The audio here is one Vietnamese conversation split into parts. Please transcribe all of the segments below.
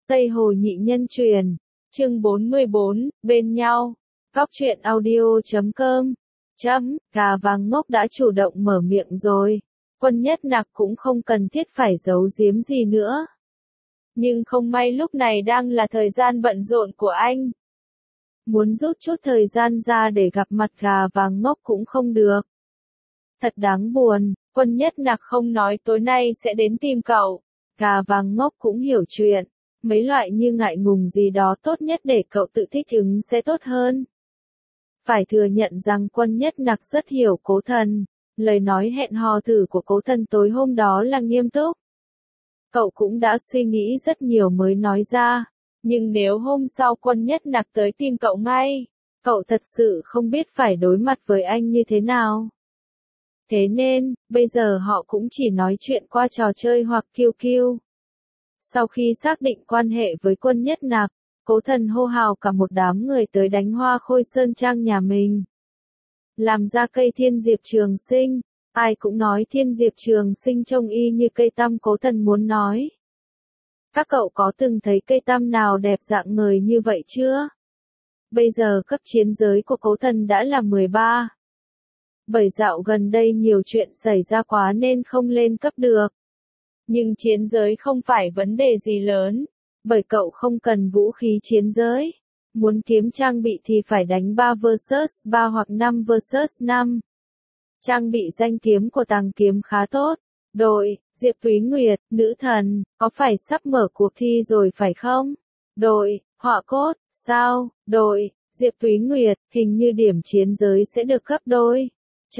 Tây Hồ Nhị Nhân Truyền, chương 44, bên nhau. Góc truyện audio.com. Gà vàng ngốc đã chủ động mở miệng rồi. Quân Nhất Nặc cũng không cần thiết phải giấu giếm gì nữa. Nhưng không may lúc này đang là thời gian bận rộn của anh. Muốn rút chút thời gian ra để gặp mặt gà vàng ngốc cũng không được. Thật đáng buồn, Quân Nhất Nặc không nói tối nay sẽ đến tìm cậu. Gà vàng ngốc cũng hiểu chuyện. Mấy loại như ngại ngùng gì đó tốt nhất để cậu tự thích ứng sẽ tốt hơn. Phải thừa nhận rằng Quân Nhất Nặc rất hiểu Cố Thần. Lời nói hẹn hò thử của Cố Thần tối hôm đó là nghiêm túc. Cậu cũng đã suy nghĩ rất nhiều mới nói ra. Nhưng nếu hôm sau Quân Nhất Nặc tới tìm cậu ngay, cậu thật sự không biết phải đối mặt với anh như thế nào. Thế nên, bây giờ họ cũng chỉ nói chuyện qua trò chơi hoặc QQ. Sau khi xác định quan hệ với Quân Nhất Nặc, Cố Thần hô hào cả một đám người tới đánh hoa khôi sơn trang nhà mình. Làm ra cây thiên diệp trường sinh, ai cũng nói thiên diệp trường sinh trông y như cây tăm. Cố Thần muốn nói. Các cậu có từng thấy cây tăm nào đẹp dạng người như vậy chưa? Bây giờ cấp chiến giới của Cố Thần đã là 13. Bởi dạo gần đây nhiều chuyện xảy ra quá nên không lên cấp được. Nhưng chiến giới không phải vấn đề gì lớn, bởi cậu không cần vũ khí chiến giới. Muốn kiếm trang bị thì phải đánh 3 vs 3 hoặc 5 vs 5. Trang bị danh kiếm của Tàng Kiếm khá tốt. Đội, Diệp Túy Nguyệt, nữ thần, có phải sắp mở cuộc thi rồi phải không? Đội, Họa Cốt, sao? Đội, Diệp Túy Nguyệt, hình như điểm chiến giới sẽ được gấp đôi.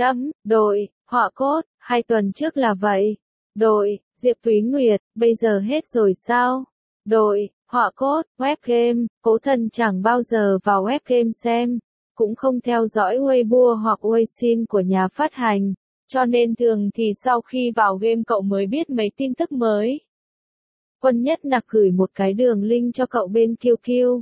Đội, Họa Cốt, 2 tuần trước là vậy. Đội, Diệp Túy Nguyệt, bây giờ hết rồi sao? Đội, Họa Cốt, web game, Cố Thần chẳng bao giờ vào web game xem, cũng không theo dõi Weibo hoặc Weixin của nhà phát hành, cho nên thường thì sau khi vào game cậu mới biết mấy tin tức mới. Quân Nhất Nặc gửi một cái đường link cho cậu bên QQ.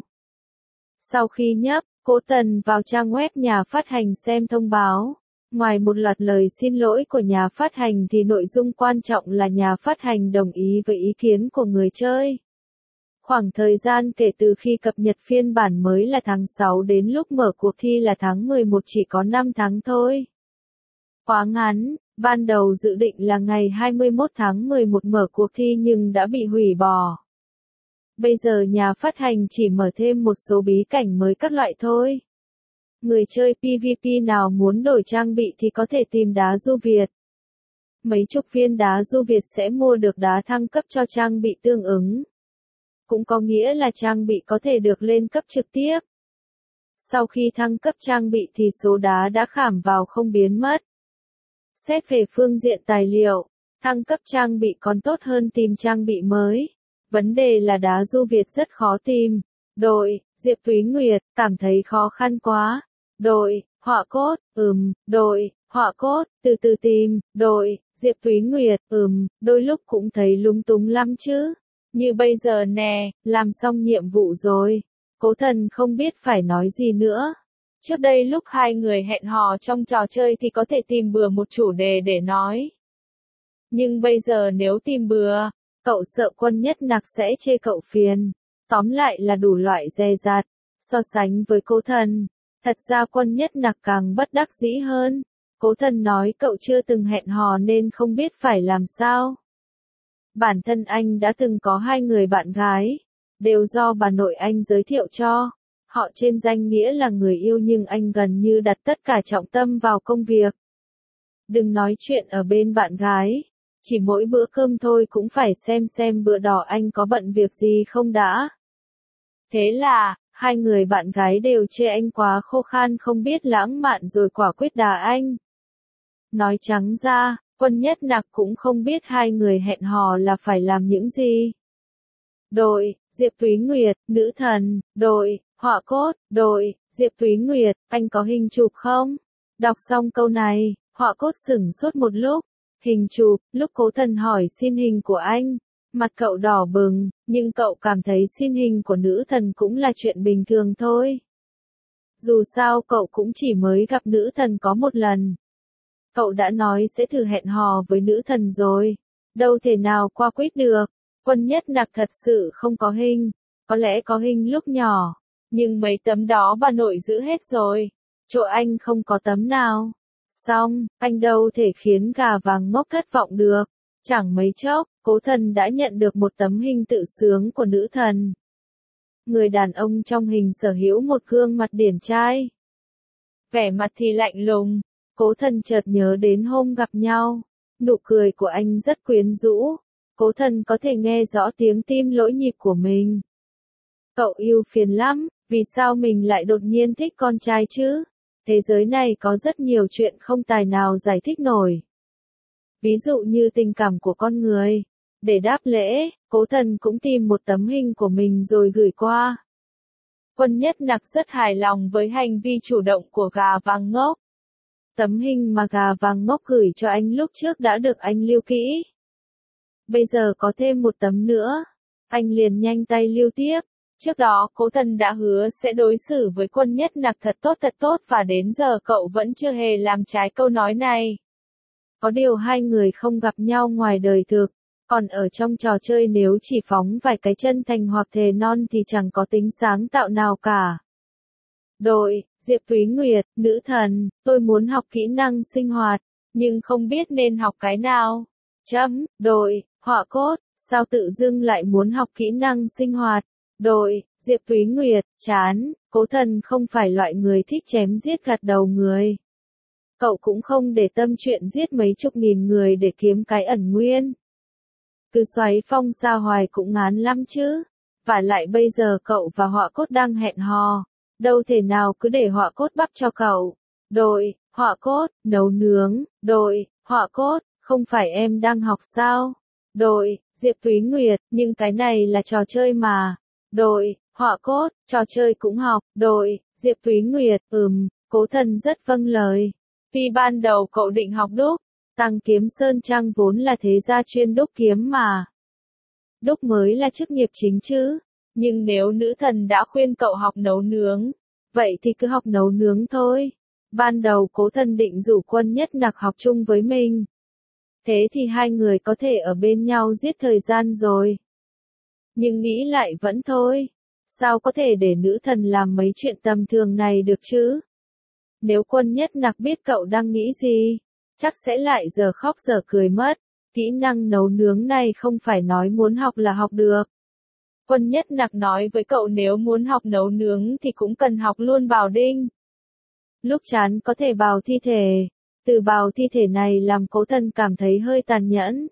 Sau khi nhấp, Cố Thần vào trang web nhà phát hành xem thông báo. Ngoài một loạt lời xin lỗi của nhà phát hành thì nội dung quan trọng là nhà phát hành đồng ý với ý kiến của người chơi. Khoảng thời gian kể từ khi cập nhật phiên bản mới là tháng 6 đến lúc mở cuộc thi là tháng 11 chỉ có 5 tháng thôi. Quá ngắn, ban đầu dự định là ngày 21 tháng 11 mở cuộc thi nhưng đã bị hủy bỏ. Bây giờ nhà phát hành chỉ mở thêm một số bí cảnh mới các loại thôi. Người chơi PvP nào muốn đổi trang bị thì có thể tìm đá du Việt. Mấy chục viên đá du Việt sẽ mua được đá thăng cấp cho trang bị tương ứng. Cũng có nghĩa là trang bị có thể được lên cấp trực tiếp. Sau khi thăng cấp trang bị thì số đá đã khảm vào không biến mất. Xét về phương diện tài liệu, thăng cấp trang bị còn tốt hơn tìm trang bị mới. Vấn đề là đá du Việt rất khó tìm. Đội, Diệp Túy Nguyệt, cảm thấy khó khăn quá. Đội, Họa Cốt, đội, Họa Cốt, từ từ tìm. Đội, Diệp Túy Nguyệt, đôi lúc cũng thấy lung túng lắm chứ. Như bây giờ nè, làm xong nhiệm vụ rồi. Cố Thần không biết phải nói gì nữa. Trước đây lúc hai người hẹn hò trong trò chơi thì có thể tìm bừa một chủ đề để nói. Nhưng bây giờ nếu tìm bừa, cậu sợ Quân Nhất Nặc sẽ chê cậu phiền. Tóm lại là đủ loại dè dặt. So sánh với Cố Thần, thật ra Quân Nhất Nặc càng bất đắc dĩ hơn. Cố Thần nói cậu chưa từng hẹn hò nên không biết phải làm sao. Bản thân anh đã từng có 2 người bạn gái, đều do bà nội anh giới thiệu cho. Họ trên danh nghĩa là người yêu nhưng anh gần như đặt tất cả trọng tâm vào công việc. Đừng nói chuyện ở bên bạn gái, chỉ mỗi bữa cơm thôi cũng phải xem bữa đó anh có bận việc gì không đã. Thế là, 2 người bạn gái đều chê anh quá khô khan không biết lãng mạn rồi quả quyết đá anh. Nói trắng ra, Quân Nhất Nặc cũng không biết 2 người hẹn hò là phải làm những gì. Đội, Diệp Túy Nguyệt, nữ thần. Đội, Họa Cốt. Đội, Diệp Túy Nguyệt, anh có hình chụp không? Đọc xong câu này, Họa Cốt sửng sốt một lúc. Hình chụp, lúc Cố Thần hỏi xin hình của anh, mặt cậu đỏ bừng, nhưng cậu cảm thấy xin hình của nữ thần cũng là chuyện bình thường thôi. Dù sao cậu cũng chỉ mới gặp nữ thần có một lần. Cậu đã nói sẽ thử hẹn hò với nữ thần rồi, đâu thể nào qua quýt được. Quân Nhất Nặc thật sự không có hình, có lẽ có hình lúc nhỏ, nhưng mấy tấm đó bà nội giữ hết rồi, chỗ anh không có tấm nào. Xong, anh đâu thể khiến gà vàng ngốc thất vọng được. Chẳng mấy chốc, Cố Thần đã nhận được một tấm hình tự sướng của nữ thần. Người đàn ông trong hình sở hữu một gương mặt điển trai. Vẻ mặt thì lạnh lùng, Cố Thần chợt nhớ đến hôm gặp nhau. Nụ cười của anh rất quyến rũ. Cố Thần có thể nghe rõ tiếng tim lỗi nhịp của mình. Cậu yêu phiền lắm, vì sao mình lại đột nhiên thích con trai chứ? Thế giới này có rất nhiều chuyện không tài nào giải thích nổi. Ví dụ như tình cảm của con người. Để đáp lễ, Cố Thần cũng tìm một tấm hình của mình rồi gửi qua. Quân Nhất Nặc rất hài lòng với hành vi chủ động của gà vàng ngốc. Tấm hình mà gà vàng ngốc gửi cho anh lúc trước đã được anh lưu kỹ. Bây giờ có thêm một tấm nữa. Anh liền nhanh tay lưu tiếp. Trước đó Cố Thần đã hứa sẽ đối xử với Quân Nhất Nặc thật tốt và đến giờ cậu vẫn chưa hề làm trái câu nói này. Có điều hai người không gặp nhau ngoài đời thực, còn ở trong trò chơi nếu chỉ phóng vài cái chân thành hoặc thề non thì chẳng có tính sáng tạo nào cả. Đội, Diệp Túy Nguyệt, nữ thần, tôi muốn học kỹ năng sinh hoạt, nhưng không biết nên học cái nào. Đội, họa cốt, sao tự dưng lại muốn học kỹ năng sinh hoạt. Đội, Diệp Túy Nguyệt, chán, Cố Thần không phải loại người thích chém giết gặt đầu người. Cậu cũng không để tâm chuyện giết mấy chục nghìn người để kiếm cái ẩn nguyên. Cứ xoáy phong xa hoài cũng ngán lắm chứ. Và lại bây giờ cậu và họa cốt đang hẹn hò. Đâu thể nào cứ để họa cốt bắp cho cậu. Đội, họa cốt, nấu nướng. Đội, họa cốt, không phải em đang học sao? Đội, Diệp Túy Nguyệt, nhưng cái này là trò chơi mà. Đội, họa cốt, trò chơi cũng học. Đội, Diệp Túy Nguyệt, Cố Thần rất vâng lời. Vì ban đầu cậu định học đúc, Tăng Kiếm Sơn Trang vốn là thế gia chuyên đúc kiếm mà. Đúc mới là chức nghiệp chính chứ. Nhưng nếu nữ thần đã khuyên cậu học nấu nướng, vậy thì cứ học nấu nướng thôi. Ban đầu Cố Thần định rủ Quân Nhất Nặc học chung với mình. Thế thì hai người có thể ở bên nhau giết thời gian rồi. Nhưng nghĩ lại vẫn thôi. Sao có thể để nữ thần làm mấy chuyện tầm thường này được chứ? Nếu Quân Nhất Nặc biết cậu đang nghĩ gì, chắc sẽ lại giờ khóc giờ cười mất. Kỹ năng nấu nướng này không phải nói muốn học là học được. Quân Nhất Nặc nói với cậu nếu muốn học nấu nướng thì cũng cần học luôn bào đinh. Lúc chán có thể bào thi thể. Từ bào thi thể này làm Cố Thần cảm thấy hơi tàn nhẫn.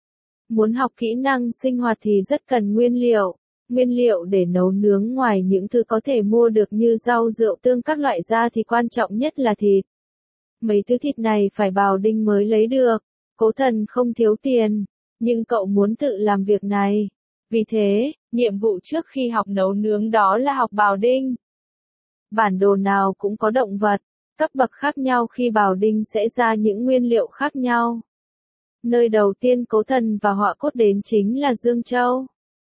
Muốn học kỹ năng sinh hoạt thì rất cần nguyên liệu. Nguyên liệu để nấu nướng ngoài những thứ có thể mua được như rau rượu tương các loại ra thì quan trọng nhất là thịt. Mấy thứ thịt này phải bào đinh mới lấy được. Cố Thần không thiếu tiền, nhưng cậu muốn tự làm việc này. Vì thế, nhiệm vụ trước khi học nấu nướng đó là học bào đinh. Bản đồ nào cũng có động vật, cấp bậc khác nhau khi bào đinh sẽ ra những nguyên liệu khác nhau. Nơi đầu tiên Cố Thần và họa cốt đến chính là Dương Châu.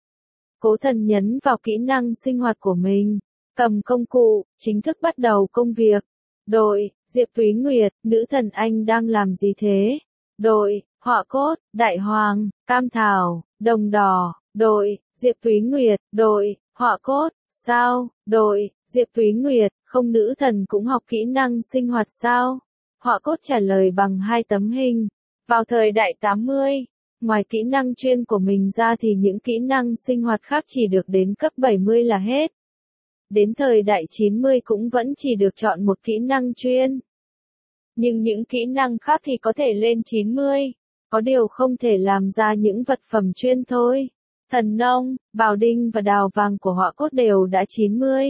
Cố Thần nhấn vào kỹ năng sinh hoạt của mình, cầm công cụ, chính thức bắt đầu công việc. Đội, Diệp Túy Nguyệt, nữ thần anh đang làm gì thế? Đội, họa cốt, đại hoàng, cam thảo, đồng đỏ. Đội, Diệp Túy Nguyệt, đội, họa cốt, sao? Đội, Diệp Túy Nguyệt, không nữ thần cũng học kỹ năng sinh hoạt sao? Họa cốt trả lời bằng hai tấm hình. Vào thời đại 80, ngoài kỹ năng chuyên của mình ra thì những kỹ năng sinh hoạt khác chỉ được đến cấp 70 là hết. Đến thời đại 90 cũng vẫn chỉ được chọn một kỹ năng chuyên. Nhưng những kỹ năng khác thì có thể lên 90. Có điều không thể làm ra những vật phẩm chuyên thôi. Thần nông, bào đinh và đào vàng của họa cốt đều đã 90.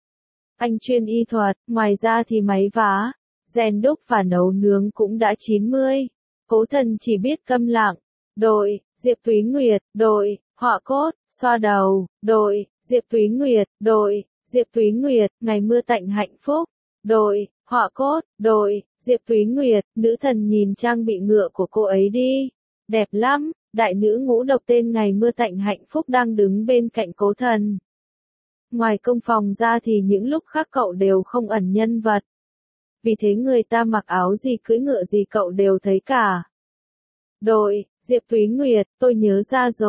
Anh chuyên y thuật, ngoài ra thì máy vá, rèn đúc và nấu nướng cũng đã 90. Cố Thần chỉ biết câm lặng. Đội, Diệp Túy Nguyệt, đội, họa cốt, xoa đầu. Đội, Diệp Túy Nguyệt, đội, Diệp Túy Nguyệt, ngày mưa tạnh hạnh phúc. Đội, họa cốt, đội, Diệp Túy Nguyệt, nữ thần nhìn trang bị ngựa của cô ấy đi. Đẹp lắm, đại nữ ngũ độc tên ngày mưa tạnh hạnh phúc đang đứng bên cạnh Cố Thần. Ngoài công phòng ra thì những lúc khác cậu đều không ẩn nhân vật. Vì thế người ta mặc áo gì cưỡi ngựa gì cậu đều thấy cả. Đội, Diệp Túy Nguyệt, tôi nhớ ra rồi,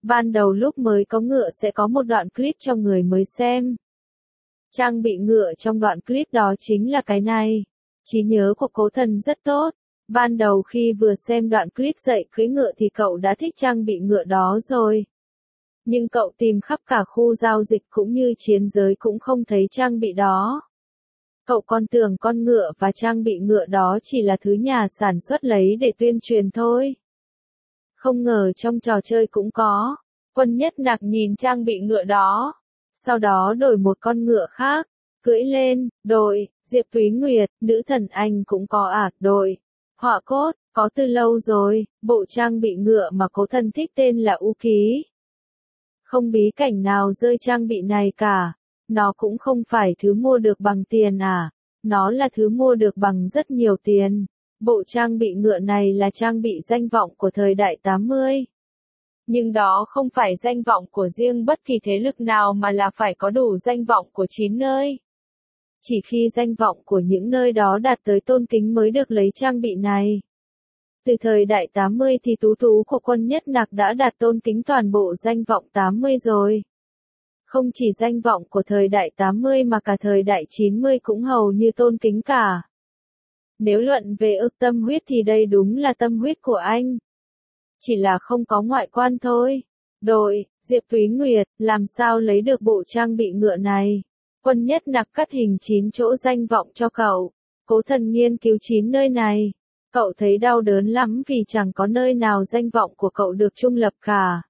Ban đầu lúc mới có ngựa sẽ có một đoạn clip cho người mới xem. Trang bị ngựa trong đoạn clip đó chính là cái này. Trí nhớ của Cố Thần rất tốt. Ban đầu khi vừa xem đoạn clip dạy cưỡi ngựa thì cậu đã thích trang bị ngựa đó rồi. Nhưng cậu tìm khắp cả khu giao dịch cũng như chiến giới cũng không thấy trang bị đó. Cậu còn tưởng con ngựa và trang bị ngựa đó chỉ là thứ nhà sản xuất lấy để tuyên truyền thôi. Không ngờ trong trò chơi cũng có. Quân Nhất Nặc nhìn trang bị ngựa đó. Sau đó đổi một con ngựa khác. Cưỡi lên, đội, Diệp Túy Nguyệt, nữ thần anh cũng có đội. Họa cốt, có từ lâu rồi, bộ trang bị ngựa mà Cố Thần thích tên là U Ký. Không bí cảnh nào rơi trang bị này cả. Nó cũng không phải thứ mua được bằng tiền nó là thứ mua được bằng rất nhiều tiền. Bộ trang bị ngựa này là trang bị danh vọng của thời đại 80. Nhưng đó không phải danh vọng của riêng bất kỳ thế lực nào mà là phải có đủ danh vọng của 9 nơi. Chỉ khi danh vọng của những nơi đó đạt tới tôn kính mới được lấy trang bị này. Từ thời đại 80 thì tú tú của Quân Nhất Nặc đã đạt tôn kính toàn bộ danh vọng 80 rồi. Không chỉ danh vọng của thời đại 80 mà cả thời đại 90 cũng hầu như tôn kính cả. Nếu luận về tâm huyết thì đây đúng là tâm huyết của anh. Chỉ là không có ngoại quan thôi. Đội, Diệp Túy Nguyệt, làm sao lấy được bộ trang bị ngựa này? Quân Nhất Nặc cắt hình 9 chỗ danh vọng cho cậu. Cố Thần nghiên cứu 9 nơi này. Cậu thấy đau đớn lắm vì chẳng có nơi nào danh vọng của cậu được trung lập cả.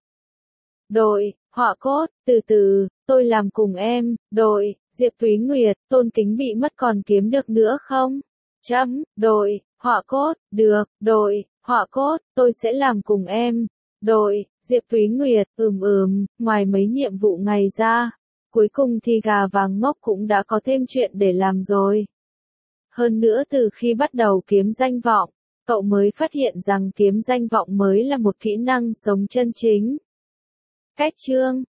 Đội, Họa cốt, từ từ, tôi làm cùng em. Đội, Diệp Túy Nguyệt, tôn kính bị mất còn kiếm được nữa không? Đội, Họa cốt, được. Đội, Họa cốt, tôi sẽ làm cùng em. Đội, Diệp Túy Nguyệt, ngoài mấy nhiệm vụ ngày ra. Cuối cùng thì gà vàng ngốc cũng đã có thêm chuyện để làm rồi. Hơn nữa từ khi bắt đầu kiếm danh vọng, cậu mới phát hiện rằng kiếm danh vọng mới là một kỹ năng sống chân chính. Cách chương